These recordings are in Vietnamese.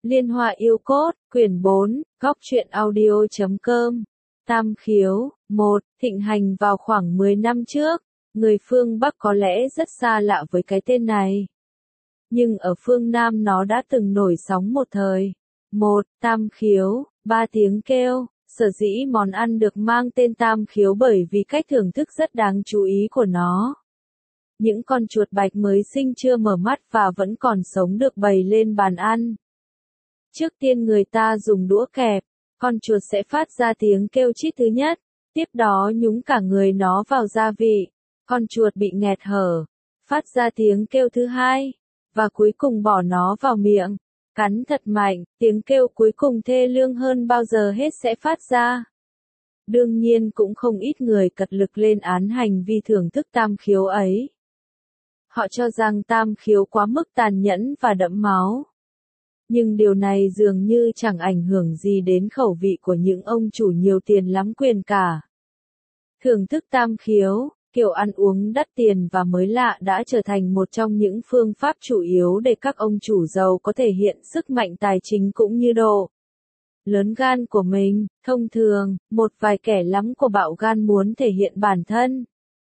Liên Hoa Yêu Cốt, quyển 4, góc truyện audio.com. Tam khiếu, 1, thịnh hành vào khoảng 10 năm trước. Người phương Bắc có lẽ rất xa lạ với cái tên này. Nhưng ở phương Nam nó đã từng nổi sóng một thời. 1. Tam khiếu, 3 tiếng kêu. Sở dĩ món ăn được mang tên tam khiếu bởi vì cách thưởng thức rất đáng chú ý của nó. Những con chuột bạch mới sinh chưa mở mắt và vẫn còn sống được bày lên bàn ăn. Trước tiên người ta dùng đũa kẹp, con chuột sẽ phát ra tiếng kêu chít thứ nhất, tiếp đó nhúng cả người nó vào gia vị, con chuột bị nghẹt hở, phát ra tiếng kêu thứ hai, và cuối cùng bỏ nó vào miệng, cắn thật mạnh, tiếng kêu cuối cùng thê lương hơn bao giờ hết sẽ phát ra. Đương nhiên cũng không ít người cật lực lên án hành vi thưởng thức tam khiếu ấy. Họ cho rằng tam khiếu quá mức tàn nhẫn và đẫm máu. Nhưng điều này dường như chẳng ảnh hưởng gì đến khẩu vị của những ông chủ nhiều tiền lắm quyền cả. Thưởng thức tam khiếu, kiểu ăn uống đắt tiền và mới lạ đã trở thành một trong những phương pháp chủ yếu để các ông chủ giàu có thể hiện sức mạnh tài chính cũng như độ lớn gan của mình. Thông thường, một vài kẻ lắm của bạo gan muốn thể hiện bản thân.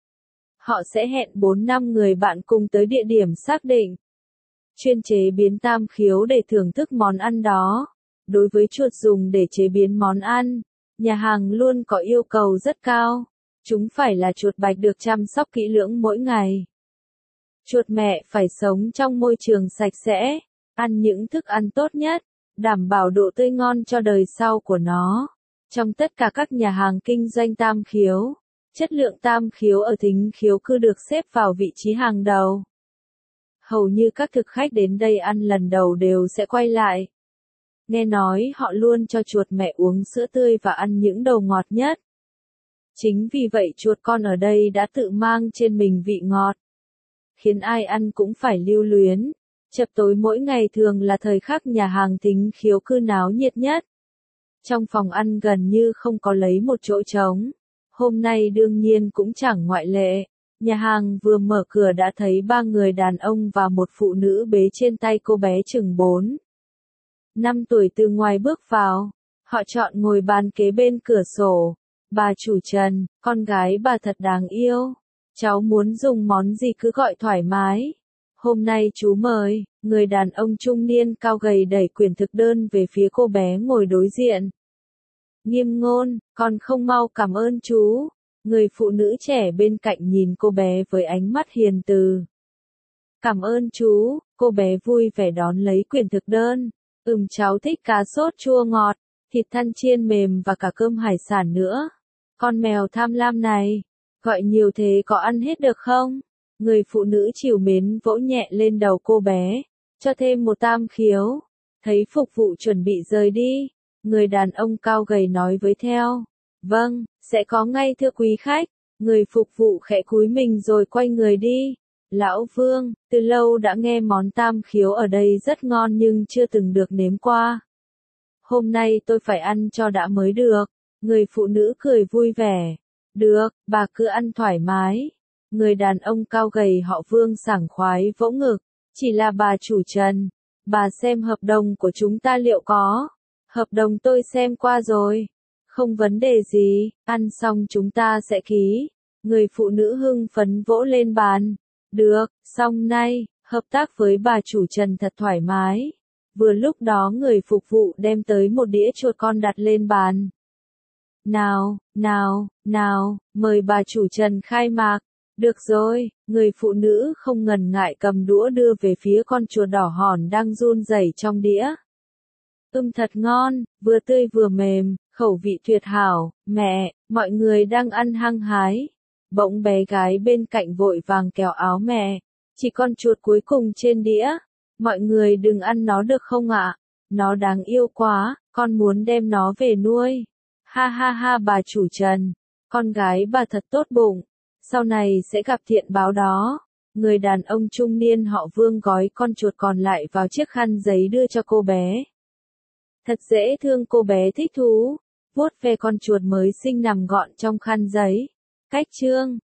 Họ sẽ hẹn 4-5 người bạn cùng tới địa điểm xác định, chuyên chế biến tam khiếu để thưởng thức món ăn đó. Đối với chuột dùng để chế biến món ăn, nhà hàng luôn có yêu cầu rất cao. Chúng phải là chuột bạch được chăm sóc kỹ lưỡng mỗi ngày. Chuột mẹ phải sống trong môi trường sạch sẽ, ăn những thức ăn tốt nhất, đảm bảo độ tươi ngon cho đời sau của nó. Trong tất cả các nhà hàng kinh doanh tam khiếu, chất lượng tam khiếu ở Thính Khiếu Cư được xếp vào vị trí hàng đầu. Hầu như các thực khách đến đây ăn lần đầu đều sẽ quay lại. Nghe nói họ luôn cho chuột mẹ uống sữa tươi và ăn những đồ ngọt nhất. Chính vì vậy chuột con ở đây đã tự mang trên mình vị ngọt, khiến ai ăn cũng phải lưu luyến. Chập tối mỗi ngày thường là thời khắc nhà hàng Thính Khiếu Cư náo nhiệt nhất. Trong phòng ăn gần như không có lấy một chỗ trống. Hôm nay đương nhiên cũng chẳng ngoại lệ. Nhà hàng vừa mở cửa đã thấy 3 người đàn ông và một phụ nữ bế trên tay cô bé chừng 4-5 tuổi từ ngoài bước vào. Họ chọn ngồi bàn kế bên cửa sổ. Bà chủ Trần, con gái bà thật đáng yêu. Cháu muốn dùng món gì cứ gọi thoải mái. Hôm nay chú mời. Người đàn ông trung niên cao gầy đẩy quyển thực đơn về phía cô bé ngồi đối diện. Nghiêm ngôn, con không mau cảm ơn chú. Người phụ nữ trẻ bên cạnh nhìn cô bé với ánh mắt hiền từ. Cảm ơn chú, cô bé vui vẻ đón lấy quyển thực đơn. Cháu thích cá sốt chua ngọt, thịt than chiên mềm và cả cơm hải sản nữa. Con mèo tham lam này, gọi nhiều thế có ăn hết được không? Người phụ nữ trìu mến vỗ nhẹ lên đầu cô bé, cho thêm một tam khiếu. Thấy phục vụ chuẩn bị rời đi, người đàn ông cao gầy nói với theo. Vâng, sẽ có ngay thưa quý khách. Người phục vụ khẽ cúi mình rồi quay người đi. Lão Vương, từ lâu đã nghe món tam khiếu ở đây rất ngon nhưng chưa từng được nếm qua. Hôm nay tôi phải ăn cho đã mới được. Người phụ nữ cười vui vẻ. Được, bà cứ ăn thoải mái. Người đàn ông cao gầy họ Vương sảng khoái vỗ ngực. Chỉ là bà chủ Trần. Bà xem hợp đồng của chúng ta liệu có. Hợp đồng tôi xem qua rồi. Không vấn đề gì, ăn xong chúng ta sẽ ký. Người phụ nữ hưng phấn vỗ lên bàn. Được, xong nay, hợp tác với bà chủ Trần thật thoải mái. Vừa lúc đó người phục vụ đem tới một đĩa chuột con đặt lên bàn. Nào, mời bà chủ Trần khai mạc. Được rồi, người phụ nữ không ngần ngại cầm đũa đưa về phía con chuột đỏ hòn đang run rẩy trong đĩa. Thật ngon, vừa tươi vừa mềm, khẩu vị tuyệt hảo. Mẹ, mọi người đang ăn hăng hái. Bỗng bé gái bên cạnh vội vàng kéo áo mẹ. Chỉ con chuột cuối cùng trên đĩa. Mọi người đừng ăn nó được không ạ? Nó đáng yêu quá, con muốn đem nó về nuôi. Ha ha ha bà chủ Trần, con gái bà thật tốt bụng. Sau này sẽ gặp thiện báo đó. Người đàn ông trung niên họ Vương gói con chuột còn lại vào chiếc khăn giấy đưa cho cô bé. Thật dễ thương, cô bé thích thú, vuốt ve con chuột mới sinh nằm gọn trong khăn giấy. Cách chương